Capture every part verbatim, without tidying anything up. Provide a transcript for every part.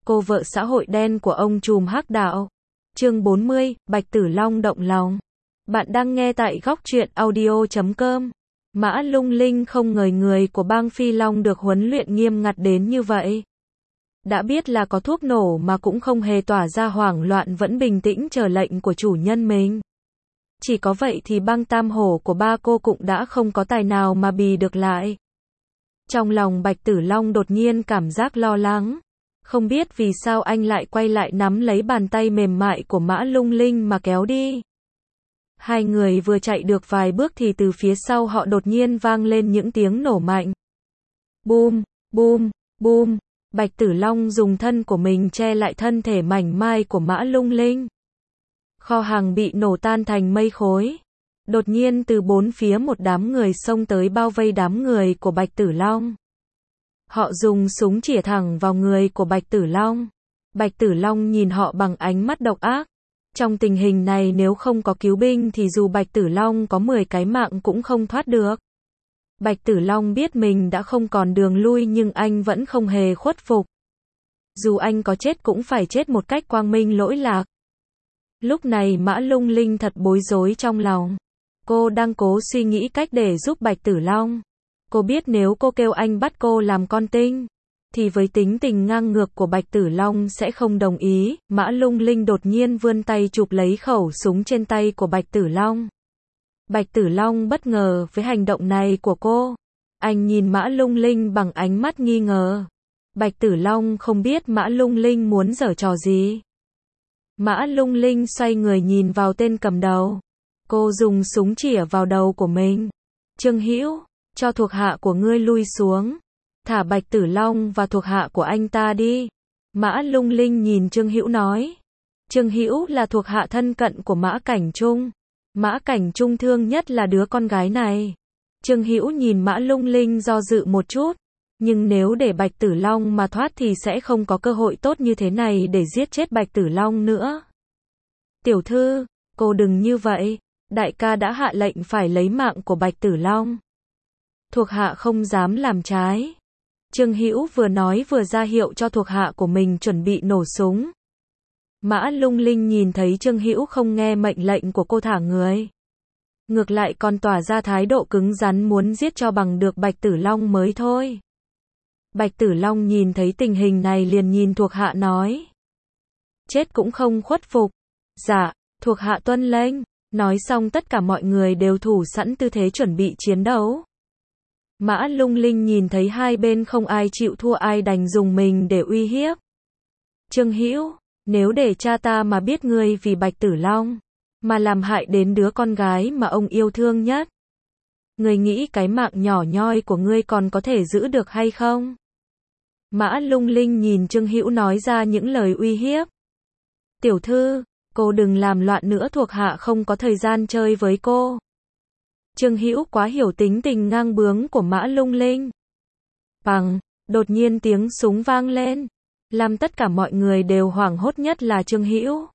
cô vợ xã hội đen của ông trùm hắc đạo. Chương bốn mươi, Bạch Tử Long động lòng. Bạn đang nghe tại góc truyện audio chấm com. Mã Lung Linh không ngờ người của bang Phi Long được huấn luyện nghiêm ngặt đến như vậy. Đã biết là có thuốc nổ mà cũng không hề tỏa ra hoảng loạn, vẫn bình tĩnh chờ lệnh của chủ nhân mình. Chỉ có vậy thì bang Tam Hổ của ba cô cũng đã không có tài nào mà bì được lại. Trong lòng Bạch Tử Long đột nhiên cảm giác lo lắng. Không biết vì sao anh lại quay lại nắm lấy bàn tay mềm mại của Mã Lung Linh mà kéo đi. Hai người vừa chạy được vài bước thì từ phía sau họ đột nhiên vang lên những tiếng nổ mạnh. Bum, bum, bum. Bạch Tử Long dùng thân của mình che lại thân thể mảnh mai của Mã Lung Linh. Kho hàng bị nổ tan thành mây khối. Đột nhiên từ bốn phía một đám người xông tới bao vây đám người của Bạch Tử Long. Họ dùng súng chĩa thẳng vào người của Bạch Tử Long. Bạch Tử Long nhìn họ bằng ánh mắt độc ác. Trong tình hình này nếu không có cứu binh thì dù Bạch Tử Long có mười cái mạng cũng không thoát được. Bạch Tử Long biết mình đã không còn đường lui nhưng anh vẫn không hề khuất phục. Dù anh có chết cũng phải chết một cách quang minh lỗi lạc. Lúc này Mã Lung Linh thật bối rối trong lòng. Cô đang cố suy nghĩ cách để giúp Bạch Tử Long. Cô biết nếu cô kêu anh bắt cô làm con tin, thì với tính tình ngang ngược của Bạch Tử Long sẽ không đồng ý. Mã Lung Linh đột nhiên vươn tay chụp lấy khẩu súng trên tay của Bạch Tử Long. Bạch Tử Long bất ngờ với hành động này của cô. Anh nhìn Mã Lung Linh bằng ánh mắt nghi ngờ. Bạch Tử Long không biết Mã Lung Linh muốn giở trò gì. Mã Lung Linh xoay người nhìn vào tên cầm đầu. Cô dùng súng chĩa vào đầu của mình. Trương Hữu, cho thuộc hạ của ngươi lui xuống. Thả Bạch Tử Long và thuộc hạ của anh ta đi. Mã Lung Linh nhìn Trương Hữu nói. Trương Hữu là thuộc hạ thân cận của Mã Cảnh Trung. Mã Cảnh Trung thương nhất là đứa con gái này. Trương Hữu nhìn Mã Lung Linh do dự một chút. Nhưng nếu để Bạch Tử Long mà thoát thì sẽ không có cơ hội tốt như thế này để giết chết Bạch Tử Long nữa. Tiểu thư, cô đừng như vậy. Đại ca đã hạ lệnh phải lấy mạng của Bạch Tử Long. Thuộc hạ không dám làm trái. Trương Hữu vừa nói vừa ra hiệu cho thuộc hạ của mình chuẩn bị nổ súng. Mã Lung Linh nhìn thấy Trương Hữu không nghe mệnh lệnh của cô thả người. Ngược lại còn tỏ ra thái độ cứng rắn muốn giết cho bằng được Bạch Tử Long mới thôi. Bạch Tử Long nhìn thấy tình hình này liền nhìn thuộc hạ nói. Chết cũng không khuất phục. Dạ, thuộc hạ tuân lệnh. Nói xong tất cả mọi người đều thủ sẵn tư thế chuẩn bị chiến đấu. Mã Lung Linh nhìn thấy hai bên không ai chịu thua ai đành dùng mình để uy hiếp. Trương Hữu, nếu để cha ta mà biết ngươi vì Bạch Tử Long mà làm hại đến đứa con gái mà ông yêu thương nhất, ngươi nghĩ cái mạng nhỏ nhoi của ngươi còn có thể giữ được hay không? Mã Lung Linh nhìn Trương Hữu nói ra những lời uy hiếp. Tiểu thư, cô đừng làm loạn nữa, thuộc hạ không có thời gian chơi với cô. Trương Hữu quá hiểu tính tình ngang bướng của Mã Lung Linh. Bằng, đột nhiên tiếng súng vang lên, làm tất cả mọi người đều hoảng hốt, nhất là Trương Hữu.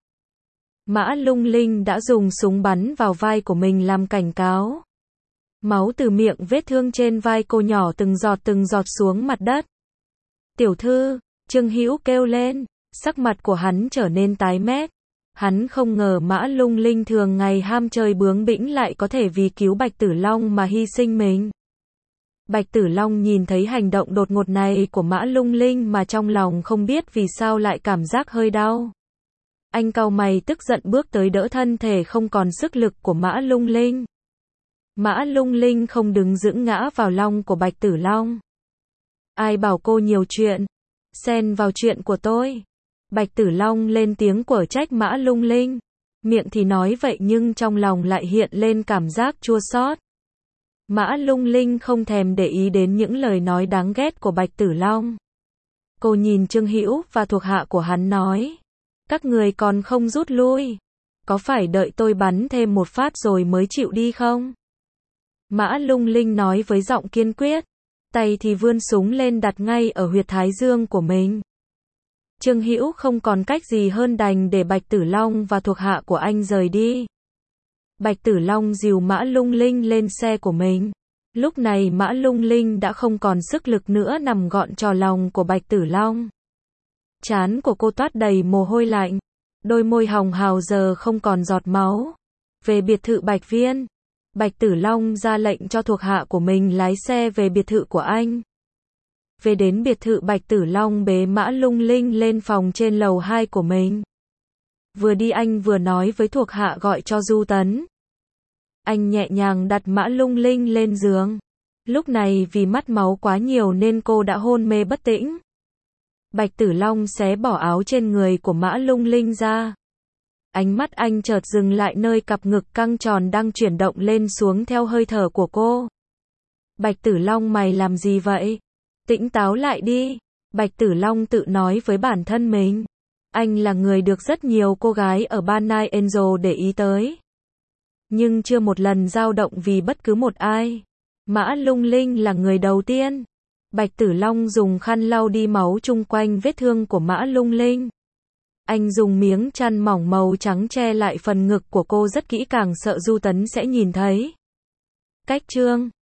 Mã Lung Linh đã dùng súng bắn vào vai của mình làm cảnh cáo. Máu từ miệng vết thương trên vai cô nhỏ từng giọt từng giọt xuống mặt đất. Tiểu thư, Trương Hữu kêu lên, sắc mặt của hắn trở nên tái mét. Hắn không ngờ Mã Lung Linh thường ngày ham chơi bướng bỉnh lại có thể vì cứu Bạch Tử Long mà hy sinh mình. Bạch Tử Long nhìn thấy hành động đột ngột này của Mã Lung Linh mà trong lòng không biết vì sao lại cảm giác hơi đau. Anh cau mày tức giận bước tới đỡ thân thể không còn sức lực của Mã Lung Linh. Mã Lung Linh không đứng dưỡng ngã vào lòng của Bạch Tử Long. Ai bảo cô nhiều chuyện, xen vào chuyện của tôi. Bạch Tử Long lên tiếng quở trách Mã Lung Linh. Miệng thì nói vậy nhưng trong lòng lại hiện lên cảm giác chua xót. Mã Lung Linh không thèm để ý đến những lời nói đáng ghét của Bạch Tử Long. Cô nhìn Trương Hữu và thuộc hạ của hắn nói. Các người còn không rút lui. Có phải đợi tôi bắn thêm một phát rồi mới chịu đi không? Mã Lung Linh nói với giọng kiên quyết. Tay thì vươn súng lên đặt ngay ở huyệt thái dương của mình. Trương Hữu không còn cách gì hơn đành để Bạch Tử Long và thuộc hạ của anh rời đi. Bạch Tử Long dìu Mã Lung Linh lên xe của mình. Lúc này Mã Lung Linh đã không còn sức lực nữa nằm gọn trò lòng của Bạch Tử Long. Trán của cô toát đầy mồ hôi lạnh. Đôi môi hồng hào giờ không còn giọt máu. Về biệt thự Bạch Viên. Bạch Tử Long ra lệnh cho thuộc hạ của mình lái xe về biệt thự của anh. Về đến biệt thự Bạch Tử Long bế Mã Lung Linh lên phòng trên lầu hai của mình. Vừa đi anh vừa nói với thuộc hạ gọi cho Du Tấn. Anh nhẹ nhàng đặt Mã Lung Linh lên giường. Lúc này vì mất máu quá nhiều nên cô đã hôn mê bất tỉnh. Bạch Tử Long xé bỏ áo trên người của Mã Lung Linh ra. Ánh mắt anh chợt dừng lại nơi cặp ngực căng tròn đang chuyển động lên xuống theo hơi thở của cô. Bạch Tử Long, mày làm gì vậy? Tỉnh táo lại đi. Bạch Tử Long tự nói với bản thân mình. Anh là người được rất nhiều cô gái ở Ban Night Angel để ý tới. Nhưng chưa một lần dao động vì bất cứ một ai. Mã Lung Linh là người đầu tiên. Bạch Tử Long dùng khăn lau đi máu chung quanh vết thương của Mã Lung Linh. Anh dùng miếng chăn mỏng màu trắng che lại phần ngực của cô rất kỹ càng sợ Du Tấn sẽ nhìn thấy. Cách chương